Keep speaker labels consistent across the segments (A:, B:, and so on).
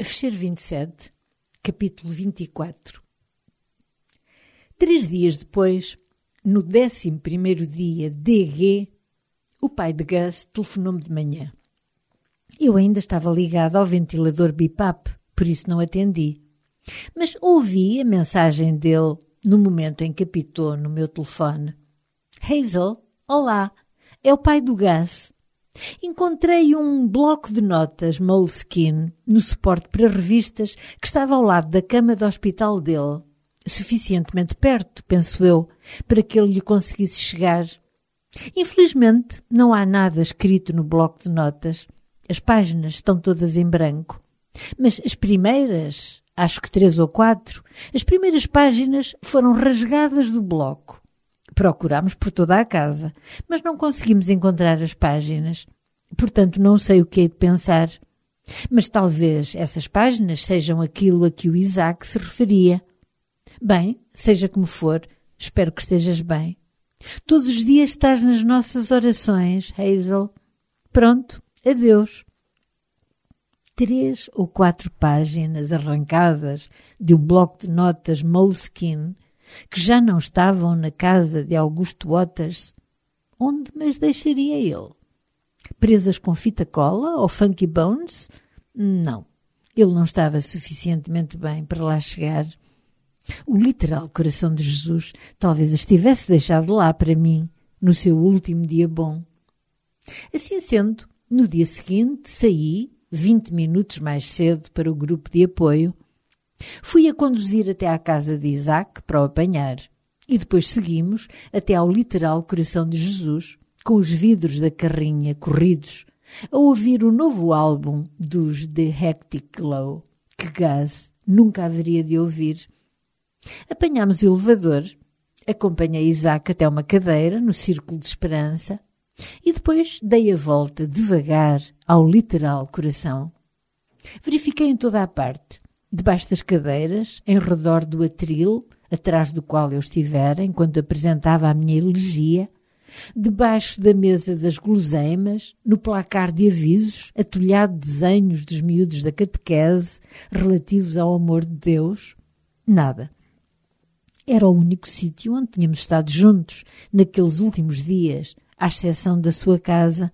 A: Fecheiro 27, capítulo 24. 3 dias depois, no 11º dia DG, o pai de Gus telefonou-me de manhã. Eu ainda estava ligado ao ventilador BiPAP, por isso não atendi. Mas ouvi a mensagem dele no momento em que apitou no meu telefone. Hazel, olá, é o pai do Gus. Encontrei um bloco de notas Moleskine no suporte para revistas que estava ao lado da cama do hospital dele. Suficientemente perto, penso eu, para que ele lhe conseguisse chegar. Infelizmente, não há nada escrito no bloco de notas. As páginas estão todas em branco. Mas as primeiras, acho que 3 ou 4, as primeiras páginas foram rasgadas do bloco. Procurámos por toda a casa, mas não conseguimos encontrar as páginas. Portanto, não sei o que hei de pensar. Mas talvez essas páginas sejam aquilo a que o Isaac se referia. Bem, seja como for, espero que estejas bem. Todos os dias estás nas nossas orações, Hazel. Pronto, adeus. 3 ou 4 páginas arrancadas de um bloco de notas Moleskine que já não estavam na casa de Augusto Waters. Onde me as deixaria ele? Presas com fita cola ou Funky Bones? Não, ele não estava suficientemente bem para lá chegar. O literal coração de Jesus talvez as tivesse deixado lá para mim, no seu último dia bom. Assim sendo, no dia seguinte saí, 20 minutos mais cedo, para o grupo de apoio. Fui a conduzir até à casa de Isaac para o apanhar e depois seguimos até ao literal coração de Jesus, com os vidros da carrinha corridos, a ouvir o novo álbum dos The Hectic Glow, que Gus nunca haveria de ouvir. Apanhámos o elevador, acompanhei Isaac até uma cadeira no Círculo de Esperança e depois dei a volta devagar ao literal coração. Verifiquei em toda a parte, debaixo das cadeiras, em redor do atril, atrás do qual eu estivera enquanto apresentava a minha elegia, debaixo da mesa das guloseimas, no placar de avisos, atulhado de desenhos dos miúdos da catequese relativos ao amor de Deus. Nada. Era o único sítio onde tínhamos estado juntos naqueles últimos dias, à exceção da sua casa.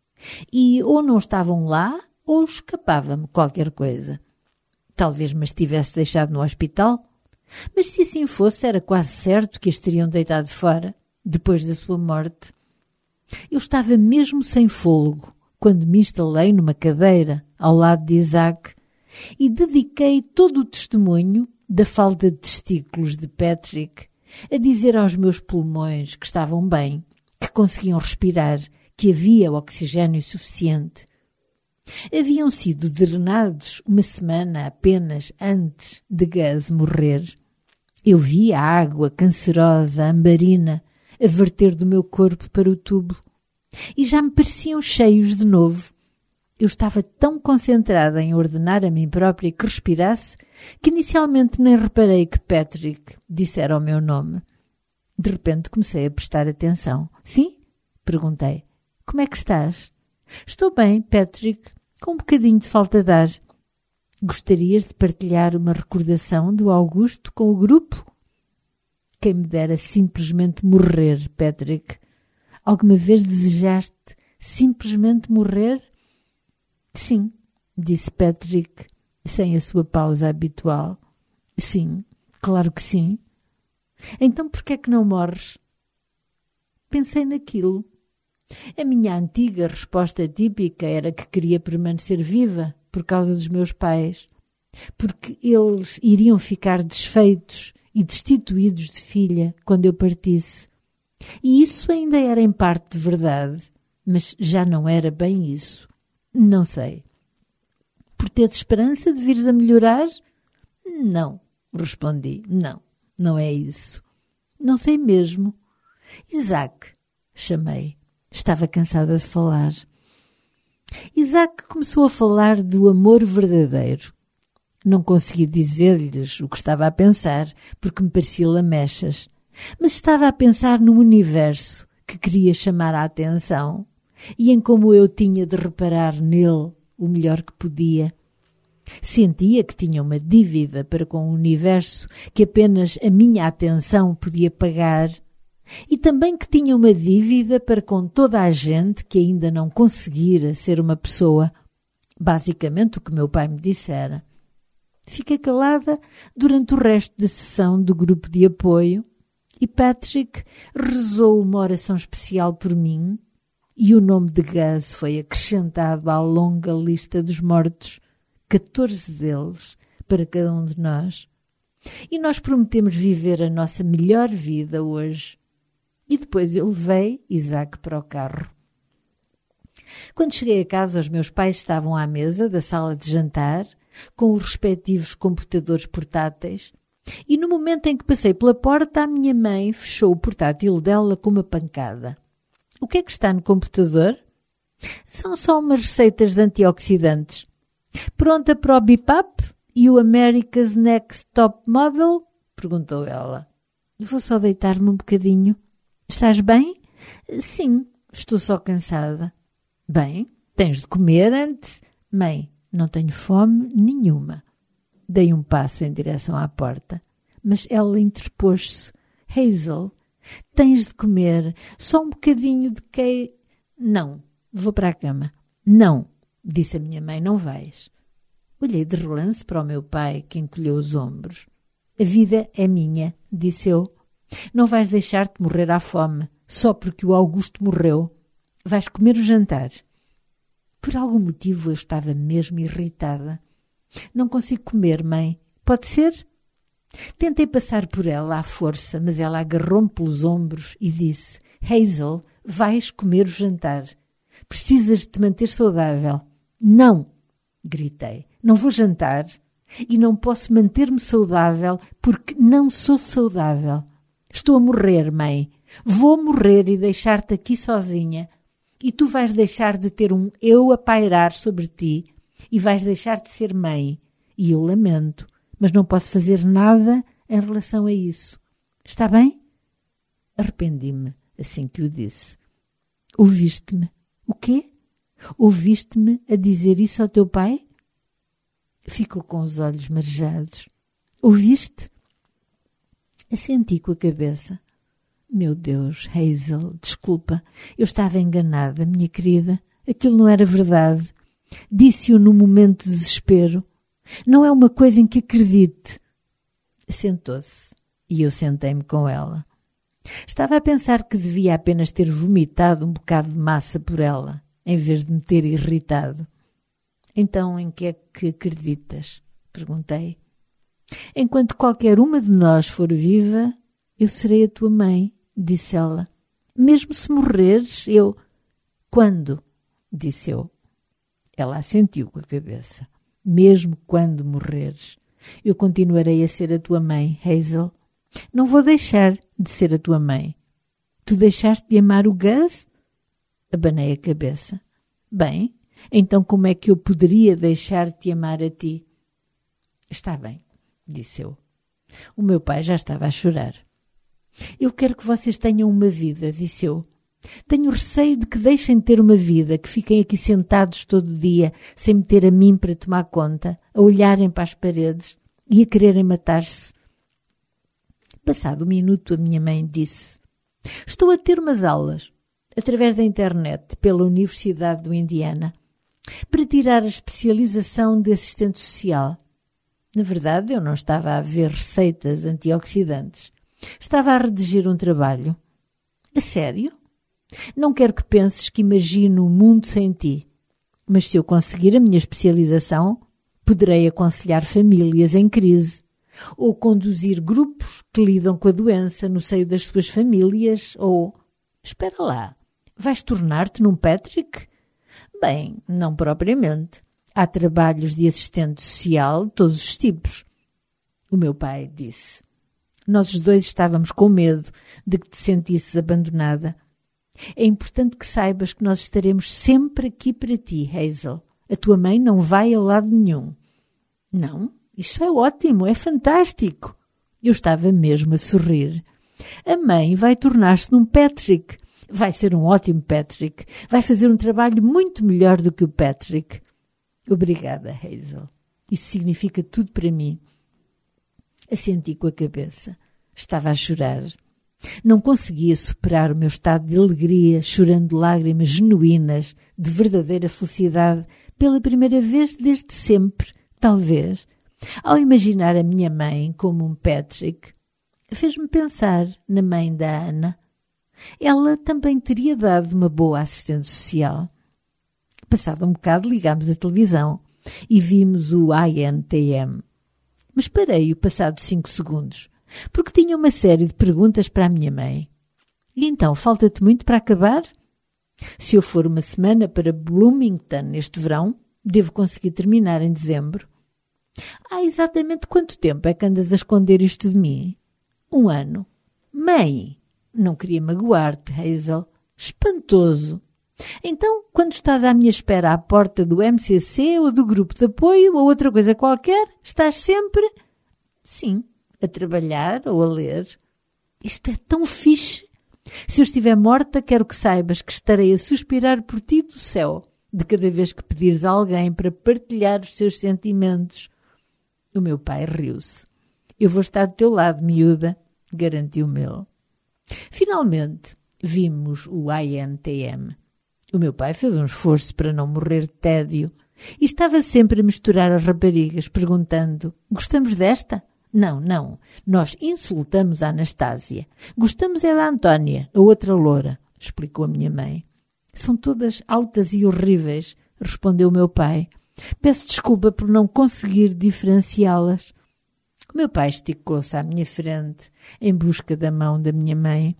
A: E ou não estavam lá, ou escapava-me qualquer coisa. Talvez me tivesse deixado no hospital, mas se assim fosse era quase certo que as teriam deitado fora, depois da sua morte. Eu estava mesmo sem fôlego quando me instalei numa cadeira ao lado de Isaac e dediquei todo o testemunho da falta de testículos de Patrick a dizer aos meus pulmões que estavam bem, que conseguiam respirar, que havia oxigênio suficiente. Haviam sido drenados uma semana apenas antes de Gus morrer. Eu vi a água cancerosa, ambarina, a verter do meu corpo para o tubo. E já me pareciam cheios de novo. Eu estava tão concentrada em ordenar a mim própria que respirasse que inicialmente nem reparei que Patrick dissera o meu nome. De repente comecei a prestar atenção. Sim? Perguntei. Como é que estás? Estou bem, Patrick, com um bocadinho de falta de ar. Gostarias de partilhar uma recordação do Augusto com o grupo? Quem me dera simplesmente morrer, Patrick. Alguma vez desejaste simplesmente morrer? Sim, disse Patrick, sem a sua pausa habitual. Sim, claro que sim. Então por que é que não morres? Pensei naquilo. A minha antiga resposta típica era que queria permanecer viva por causa dos meus pais, porque eles iriam ficar desfeitos e destituídos de filha quando eu partisse. E isso ainda era em parte verdade, mas já não era bem isso. Não sei. Por teres esperança de vires a melhorar? Não, respondi. Não, não é isso. Não sei mesmo. Isaac, chamei. Estava cansada de falar. Isaac começou a falar do amor verdadeiro. Não consegui dizer-lhes o que estava a pensar, porque me parecia lamechas. Mas estava a pensar no universo que queria chamar a atenção e em como eu tinha de reparar nele o melhor que podia. Sentia que tinha uma dívida para com o universo que apenas a minha atenção podia pagar e também que tinha uma dívida para com toda a gente que ainda não conseguira ser uma pessoa. Basicamente o que meu pai me dissera. Fiquei calada durante o resto da sessão do grupo de apoio e Patrick rezou uma oração especial por mim e o nome de Gus foi acrescentado à longa lista dos mortos, 14 deles para cada um de nós. E nós prometemos viver a nossa melhor vida hoje. E depois eu levei Isaac para o carro. Quando cheguei a casa, os meus pais estavam à mesa da sala de jantar, com os respectivos computadores portáteis, e no momento em que passei pela porta, a minha mãe fechou o portátil dela com uma pancada. O que é que está no computador? São só umas receitas de antioxidantes. Pronta para o BIPAP e o America's Next Top Model? Perguntou ela. Vou só deitar-me um bocadinho. Estás bem? Sim, estou só cansada. Bem, tens de comer antes. Mãe, não tenho fome nenhuma. Dei um passo em direção à porta, mas ela interpôs-se. Hazel, tens de comer só um bocadinho de queijo. Não, vou para a cama. Não, disse a minha mãe, não vais. Olhei de relance para o meu pai, que encolheu os ombros. A vida é minha, disse eu. Não vais deixar-te morrer à fome, só porque o Augusto morreu. Vais comer o jantar. Por algum motivo eu estava mesmo irritada. Não consigo comer, mãe. Pode ser? Tentei passar por ela à força, mas ela agarrou-me pelos ombros e disse: Hazel, vais comer o jantar. Precisas de te manter saudável. Não! Gritei. Não vou jantar e não posso manter-me saudável porque não sou saudável. Estou a morrer, mãe. Vou morrer e deixar-te aqui sozinha. E tu vais deixar de ter um eu a pairar sobre ti e vais deixar de ser mãe. E eu lamento, mas não posso fazer nada em relação a isso. Está bem? Arrependi-me assim que o disse. Ouviste-me? O quê? Ouviste-me a dizer isso ao teu pai? Ficou com os olhos marejados. Ouviste? Assenti com a cabeça. Meu Deus, Hazel, desculpa. Eu estava enganada, minha querida. Aquilo não era verdade. Disse-o num momento de desespero. Não é uma coisa em que acredite. Sentou-se e eu sentei-me com ela. Estava a pensar que devia apenas ter vomitado um bocado de massa por ela, em vez de me ter irritado. Então, em que é que acreditas? Perguntei. Enquanto qualquer uma de nós for viva, eu serei a tua mãe, disse ela. Mesmo se morreres, eu... Quando? Disse eu. Ela assentiu com a cabeça. Mesmo quando morreres, eu continuarei a ser a tua mãe, Hazel. Não vou deixar de ser a tua mãe. Tu deixaste de amar o Gus? Abanei a cabeça. Bem, então como é que eu poderia deixar de te amar a ti? Está bem, disse eu. O meu pai já estava a chorar. Eu quero que vocês tenham uma vida, disse eu. Tenho receio de que deixem de ter uma vida, que fiquem aqui sentados todo o dia, sem me ter a mim para tomar conta, a olharem para as paredes e a quererem matar-se. Passado um minuto, a minha mãe disse: Estou a ter umas aulas, através da internet, pela Universidade do Indiana, para tirar a especialização de assistente social. Na verdade, eu não estava a ver receitas antioxidantes. Estava a redigir um trabalho. A sério? Não quero que penses que imagino um mundo sem ti, mas se eu conseguir a minha especialização, poderei aconselhar famílias em crise, ou conduzir grupos que lidam com a doença no seio das suas famílias, ou... Espera lá, vais tornar-te num Patrick? Bem, não propriamente. Há trabalhos de assistente social de todos os tipos. O meu pai disse. Nós os dois estávamos com medo de que te sentisses abandonada. É importante que saibas que nós estaremos sempre aqui para ti, Hazel. A tua mãe não vai a lado nenhum. Não, isso é ótimo, é fantástico. Eu estava mesmo a sorrir. A mãe vai tornar-se num Patrick. Vai ser um ótimo Patrick. Vai fazer um trabalho muito melhor do que o Patrick. Obrigada, Hazel. Isso significa tudo para mim. Assenti com a cabeça. Estava a chorar. Não conseguia superar o meu estado de alegria, chorando lágrimas genuínas, de verdadeira felicidade, pela primeira vez desde sempre, talvez. Ao imaginar a minha mãe como um Patrick, fez-me pensar na mãe da Ana. Ela também teria dado uma boa assistente social. Passado um bocado, ligámos a televisão e vimos o INTM. Mas parei-o passado 5 segundos, porque tinha uma série de perguntas para a minha mãe. E então, falta-te muito para acabar? Se eu for uma semana para Bloomington neste verão, devo conseguir terminar em dezembro. Há exatamente quanto tempo é que andas a esconder isto de mim? 1 ano. Mãe, não queria magoar-te, Hazel. Espantoso. Então, quando estás à minha espera à porta do MCC ou do grupo de apoio ou outra coisa qualquer, estás sempre... Sim, a trabalhar ou a ler. Isto é tão fixe. Se eu estiver morta, quero que saibas que estarei a suspirar por ti do céu, de cada vez que pedires a alguém para partilhar os seus sentimentos. O meu pai riu-se. Eu vou estar do teu lado, miúda, garantiu-me ele. Finalmente, vimos o INTM. O meu pai fez um esforço para não morrer de tédio e estava sempre a misturar as raparigas, perguntando: gostamos desta? Não, não, nós insultamos a Anastácia. Gostamos é da Antónia, a outra loura, explicou a minha mãe. São todas altas e horríveis, respondeu o meu pai. Peço desculpa por não conseguir diferenciá-las. O meu pai esticou-se à minha frente, em busca da mão da minha mãe.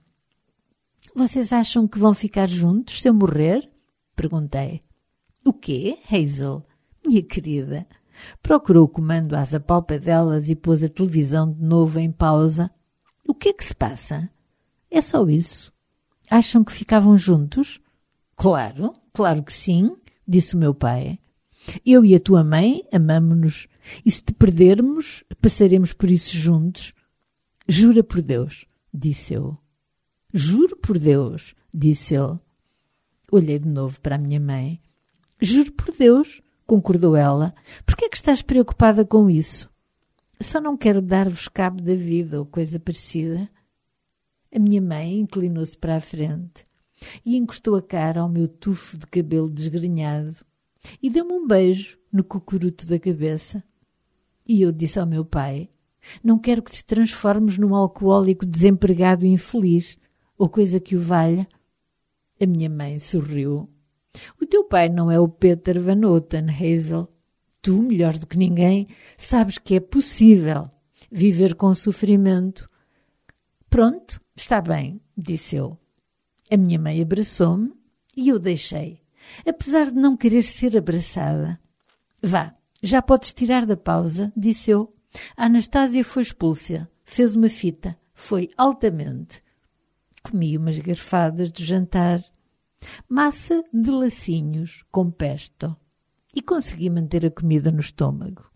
A: Vocês acham que vão ficar juntos se eu morrer? Perguntei. O quê, Hazel? Minha querida. Procurou o comando às apalpadelas e pôs a televisão de novo em pausa. O que é que se passa? É só isso. Acham que ficavam juntos? Claro, claro que sim, disse o meu pai. Eu e a tua mãe amamo-nos e se te perdermos, passaremos por isso juntos. Jura por Deus, disse eu. Juro por Deus, disse ele. Olhei de novo para a minha mãe. Juro por Deus, concordou ela. Por que é que estás preocupada com isso? Só não quero dar-vos cabo da vida ou coisa parecida. A minha mãe inclinou-se para a frente e encostou a cara ao meu tufo de cabelo desgrenhado e deu-me um beijo no cocoruto da cabeça. E eu disse ao meu pai, não quero que te transformes num alcoólico desempregado e infeliz, ou coisa que o valha. A minha mãe sorriu. O teu pai não é o Peter Van Houten, Hazel. Tu, melhor do que ninguém, sabes que é possível viver com sofrimento. Pronto, está bem, disse eu. A minha mãe abraçou-me e eu deixei, apesar de não querer ser abraçada. Vá, já podes tirar da pausa, disse eu. A Anastácia foi expulsa, fez uma fita, foi altamente. Comi umas garfadas do jantar, massa de lacinhos com pesto e consegui manter a comida no estômago.